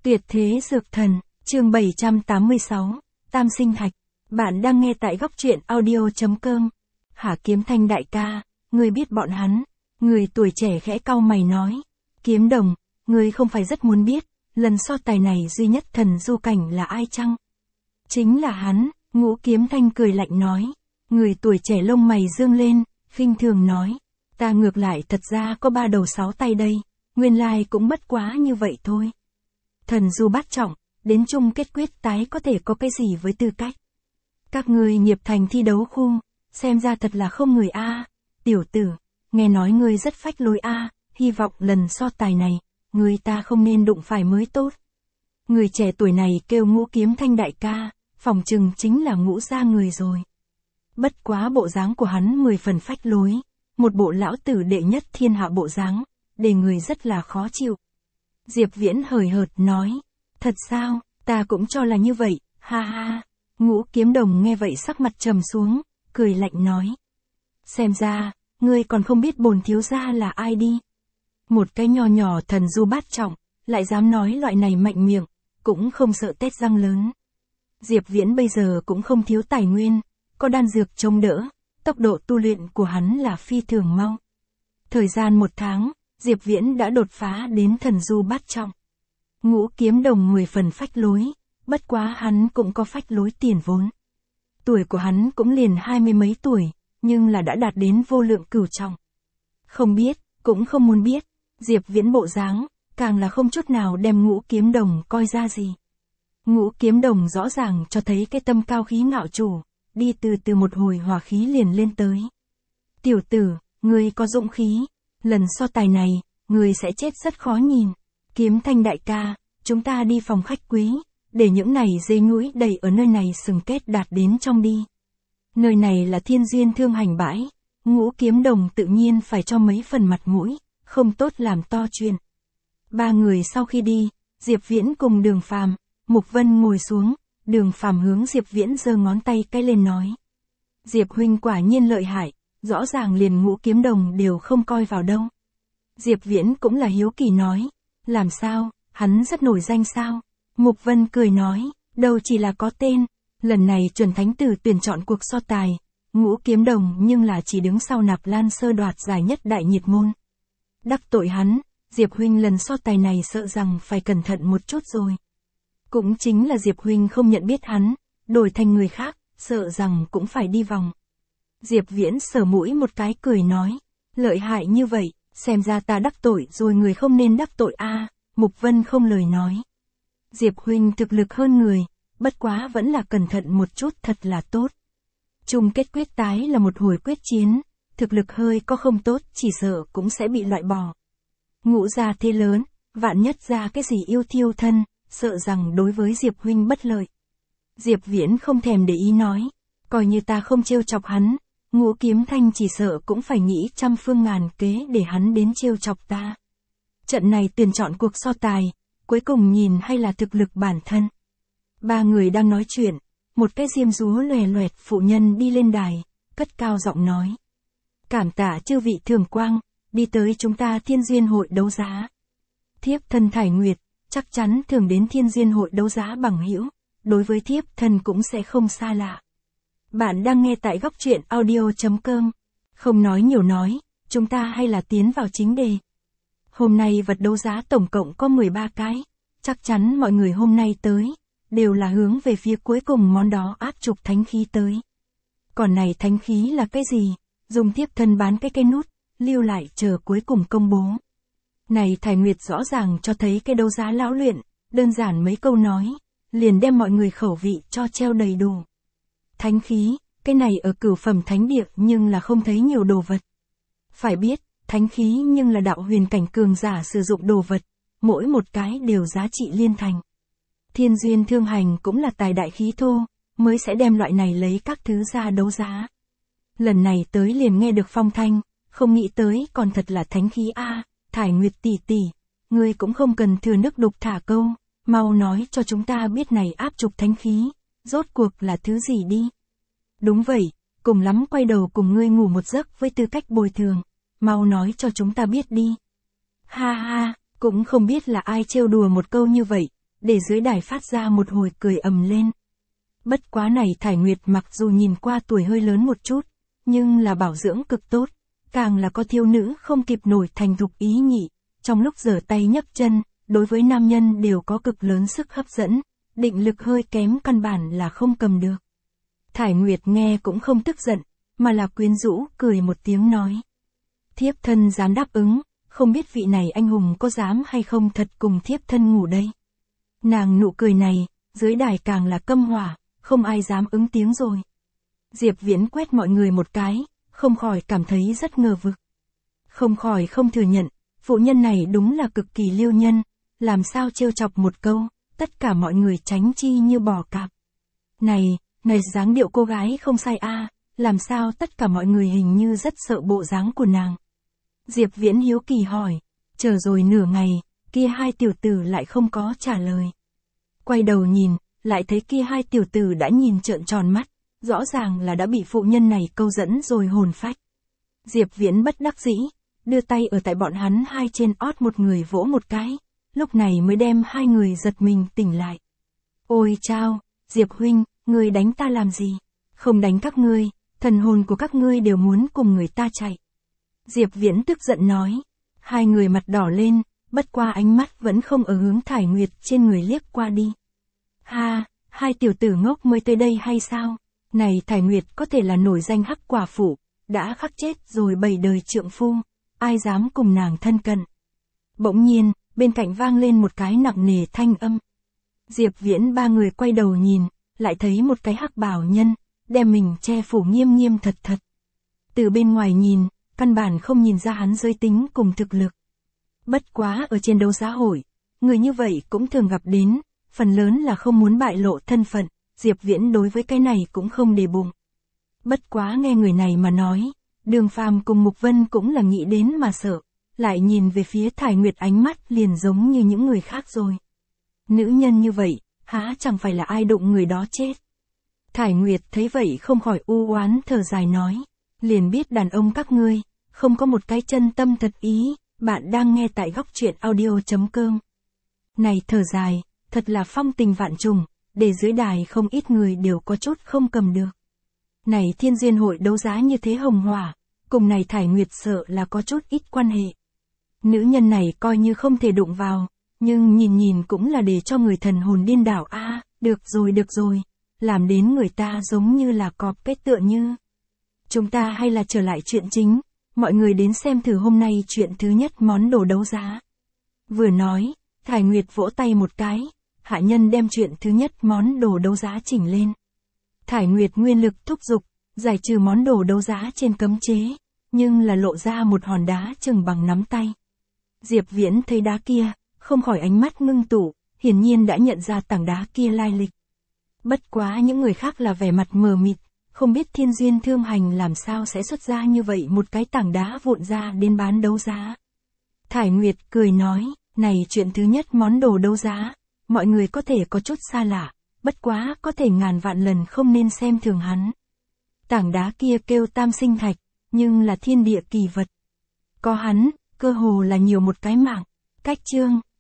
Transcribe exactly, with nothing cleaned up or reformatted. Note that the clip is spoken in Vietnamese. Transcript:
Tuyệt thế dược thần, chương bảy trăm tám mươi sáu, Tam sinh thạch. Bạn đang nghe tại góc truyện audio.com. Hả Kiếm Thanh đại ca, ngươi biết bọn hắn. Người tuổi trẻ khẽ cau mày nói. Kiếm Đồng, ngươi không phải rất muốn biết, lần so tài này duy nhất thần du cảnh là ai chăng? Chính là hắn, Ngũ Kiếm Thanh cười lạnh nói. Người tuổi trẻ lông mày dương lên, khinh thường nói. Ta ngược lại thật ra có ba đầu sáu tay đây, nguyên lai cũng bất quá như vậy thôi. Thần du bát trọng, đến chung kết quyết tái có thể có cái gì với tư cách? Các ngươi nghiệp thành thi đấu khu, xem ra thật là không người a. Tiểu tử, nghe nói ngươi rất phách lối a, hy vọng lần so tài này, ngươi ta không nên đụng phải mới tốt. Người trẻ tuổi này kêu Ngũ Kiếm Thanh đại ca, phỏng chừng chính là Ngũ gia người rồi. Bất quá bộ dáng của hắn mười phần phách lối, một bộ lão tử đệ nhất thiên hạ bộ dáng, để người rất là khó chịu. Diệp Viễn hời hợt nói, thật sao, ta cũng cho là như vậy, ha ha. Ngũ Kiếm Đồng nghe vậy sắc mặt trầm xuống, cười lạnh nói. Xem ra, ngươi còn không biết bổn thiếu gia là ai đi. Một cái nho nhỏ thần du bát trọng, lại dám nói loại này mạnh miệng, cũng không sợ tét răng lớn. Diệp Viễn bây giờ cũng không thiếu tài nguyên, có đan dược chống đỡ, tốc độ tu luyện của hắn là phi thường mau. Thời gian một tháng, Diệp Viễn đã đột phá đến thần du bát trọng. Ngũ Kiếm Đồng mười phần phách lối, bất quá hắn cũng có phách lối tiền vốn. Tuổi của hắn cũng liền hai mươi mấy tuổi, nhưng là đã đạt đến vô lượng cửu trọng. Không biết, cũng không muốn biết, Diệp Viễn bộ dáng, càng là không chút nào đem Ngũ Kiếm Đồng coi ra gì. Ngũ Kiếm Đồng rõ ràng cho thấy cái tâm cao khí ngạo chủ, đi từ từ một hồi hỏa khí liền lên tới. Tiểu tử, ngươi có dũng khí, lần so tài này, ngươi sẽ chết rất khó nhìn. Kiếm Thanh đại ca, chúng ta đi phòng khách quý, để những này dây núi đầy ở nơi này sừng kết đạt đến trong đi. Nơi này là Thiên Duyên Thương Hành bãi, Ngũ Kiếm Đồng tự nhiên phải cho mấy phần mặt mũi, không tốt làm to chuyện. Ba người sau khi đi, Diệp Viễn cùng Đường Phàm, Mục Vân ngồi xuống, Đường Phàm hướng Diệp Viễn giơ ngón tay cái lên nói. Diệp huynh quả nhiên lợi hại, rõ ràng liền Ngũ Kiếm Đồng đều không coi vào đâu. Diệp Viễn cũng là hiếu kỳ nói, làm sao, hắn rất nổi danh sao? Mục Vân cười nói, đâu chỉ là có tên, lần này chuẩn thánh tử tuyển chọn cuộc so tài, Ngũ Kiếm Đồng nhưng là chỉ đứng sau Nạp Lan Sơ đoạt giải nhất đại nhiệt môn. Đắc tội hắn, Diệp huynh lần so tài này sợ rằng phải cẩn thận một chút rồi. Cũng chính là Diệp huynh không nhận biết hắn, đổi thành người khác, sợ rằng cũng phải đi vòng. Diệp Viễn sờ mũi một cái cười nói, lợi hại như vậy, xem ra ta đắc tội rồi người không nên đắc tội a. Mục Vân không lời nói. Diệp huynh thực lực hơn người, bất quá vẫn là cẩn thận một chút thật là tốt. Chung kết quyết tái là một hồi quyết chiến, thực lực hơi có không tốt chỉ sợ cũng sẽ bị loại bỏ. Ngũ gia thế lớn, vạn nhất ra cái gì yêu thiêu thân, sợ rằng đối với Diệp huynh bất lợi. Diệp Viễn không thèm để ý nói, coi như ta không trêu chọc hắn, Ngũ Kiếm Thanh chỉ sợ cũng phải nghĩ trăm phương ngàn kế để hắn đến trêu chọc ta. Trận này tuyển chọn cuộc so tài, cuối cùng nhìn hay là thực lực bản thân. Ba người đang nói chuyện, một cái diêm dúa lòe loẹt phụ nhân đi lên đài, cất cao giọng nói. Cảm tạ chư vị thường quang, đi tới chúng ta Thiên Duyên hội đấu giá. Thiếp thân Thải Nguyệt, chắc chắn thường đến Thiên Duyên hội đấu giá bằng hữu, đối với thiếp thân cũng sẽ không xa lạ. Bạn đang nghe tại góc truyện audio.com. Không nói nhiều nói, chúng ta hay là tiến vào chính đề. Hôm nay vật đấu giá tổng cộng có mười ba cái, chắc chắn mọi người hôm nay tới, đều là hướng về phía cuối cùng món đó áp trục thánh khí tới. Còn này thánh khí là cái gì? Dùng thiếp thân bán cái cây nút, lưu lại chờ cuối cùng công bố. Này Thải Nguyệt rõ ràng cho thấy cái đấu giá lão luyện, đơn giản mấy câu nói, liền đem mọi người khẩu vị cho treo đầy đủ. Thánh khí, cái này ở cửu phẩm thánh địa nhưng là không thấy nhiều đồ vật. Phải biết, thánh khí nhưng là đạo huyền cảnh cường giả sử dụng đồ vật, mỗi một cái đều giá trị liên thành. Thiên Duyên Thương Hành cũng là tài đại khí thô, mới sẽ đem loại này lấy các thứ ra đấu giá. Lần này tới liền nghe được phong thanh, không nghĩ tới còn thật là thánh khí a. Thải Nguyệt tỷ tỷ, ngươi cũng không cần thừa nước đục thả câu, mau nói cho chúng ta biết này áp trục thánh khí, rốt cuộc là thứ gì đi. Đúng vậy, cùng lắm quay đầu cùng ngươi ngủ một giấc với tư cách bồi thường, mau nói cho chúng ta biết đi. Ha ha, cũng không biết là ai trêu đùa một câu như vậy, để dưới đài phát ra một hồi cười ầm lên. Bất quá này Thải Nguyệt mặc dù nhìn qua tuổi hơi lớn một chút, nhưng là bảo dưỡng cực tốt, càng là có thiếu nữ không kịp nổi thành thục ý nhị, trong lúc giở tay nhấc chân, đối với nam nhân đều có cực lớn sức hấp dẫn, định lực hơi kém căn bản là không cầm được. Thải Nguyệt nghe cũng không tức giận, mà là quyến rũ, cười một tiếng nói. Thiếp thân dám đáp ứng, không biết vị này anh hùng có dám hay không thật cùng thiếp thân ngủ đây. Nàng nụ cười này, dưới đài càng là câm hỏa, không ai dám ứng tiếng rồi. Diệp Viễn quét mọi người một cái, không khỏi cảm thấy rất ngờ vực. Không khỏi không thừa nhận, phụ nhân này đúng là cực kỳ liêu nhân, làm sao trêu chọc một câu, tất cả mọi người tránh chi như bò cạp. Này, này dáng điệu cô gái không sai a, làm sao tất cả mọi người hình như rất sợ bộ dáng của nàng. Diệp Viễn hiếu kỳ hỏi, chờ rồi nửa ngày, kia hai tiểu tử lại không có trả lời. Quay đầu nhìn, lại thấy kia hai tiểu tử đã nhìn trợn tròn mắt, rõ ràng là đã bị phụ nhân này câu dẫn rồi hồn phách. Diệp Viễn bất đắc dĩ, đưa tay ở tại bọn hắn hai trên ót một người vỗ một cái, lúc này mới đem hai người giật mình tỉnh lại. Ôi chao, Diệp huynh, ngươi đánh ta làm gì? Không đánh các ngươi, thần hồn của các ngươi đều muốn cùng người ta chạy. Diệp Viễn tức giận nói, hai người mặt đỏ lên, bất qua ánh mắt vẫn không ở hướng Thải Nguyệt trên người liếc qua đi. Ha, hai tiểu tử ngốc mới tới đây hay sao? Này Thải Nguyệt có thể là nổi danh hắc quả phụ, đã khắc chết rồi bảy đời trượng phu, ai dám cùng nàng thân cận. Bỗng nhiên, bên cạnh vang lên một cái nặng nề thanh âm. Diệp Viễn ba người quay đầu nhìn, lại thấy một cái hắc bào nhân, đem mình che phủ nghiêm nghiêm thật thật. Từ bên ngoài nhìn, căn bản không nhìn ra hắn giới tính cùng thực lực. Bất quá ở trên đấu giá hội, người như vậy cũng thường gặp đến, phần lớn là không muốn bại lộ thân phận, Diệp Viễn đối với cái này cũng không để bụng. Bất quá nghe người này mà nói, Đường Phàm cùng Mục Vân cũng là nghĩ đến mà sợ, lại nhìn về phía Thải Nguyệt ánh mắt liền giống như những người khác rồi. Nữ nhân như vậy, há chẳng phải là ai đụng người đó chết. Thải Nguyệt thấy vậy không khỏi u oán thở dài nói, liền biết đàn ông các ngươi, không có một cái chân tâm thật ý, bạn đang nghe tại góc truyện audio.com. Này thở dài, thật là phong tình vạn trùng, để dưới đài không ít người đều có chút không cầm được. Này Thiên Duyên hội đấu giá như thế hồng hỏa, cùng này Thải Nguyệt sợ là có chút ít quan hệ. Nữ nhân này coi như không thể đụng vào, nhưng nhìn nhìn cũng là để cho người thần hồn điên đảo a. À, được rồi được rồi, làm đến người ta giống như là cọp kết tựa như. Chúng ta hay là trở lại chuyện chính, mọi người đến xem thử hôm nay chuyện thứ nhất món đồ đấu giá. Vừa nói, Thải Nguyệt vỗ tay một cái, hạ nhân đem chuyện thứ nhất món đồ đấu giá chỉnh lên. Thải Nguyệt nguyên lực thúc giục, giải trừ món đồ đấu giá trên cấm chế, nhưng là lộ ra một hòn đá chừng bằng nắm tay. Diệp Viễn thấy đá kia, không khỏi ánh mắt ngưng tụ, hiển nhiên đã nhận ra tảng đá kia lai lịch. Bất quá những người khác là vẻ mặt mờ mịt, không biết Thiên Duyên Thương Hành làm sao sẽ xuất ra như vậy một cái tảng đá vụn ra đến bán đấu giá. Thải Nguyệt cười nói, này chuyện thứ nhất món đồ đấu giá, mọi người có thể có chút xa lạ, bất quá có thể ngàn vạn lần không nên xem thường hắn. Tảng đá kia kêu Tam Sinh Thạch, nhưng là thiên địa kỳ vật. Có hắn, cơ hồ là nhiều một cái mạng. Cách chương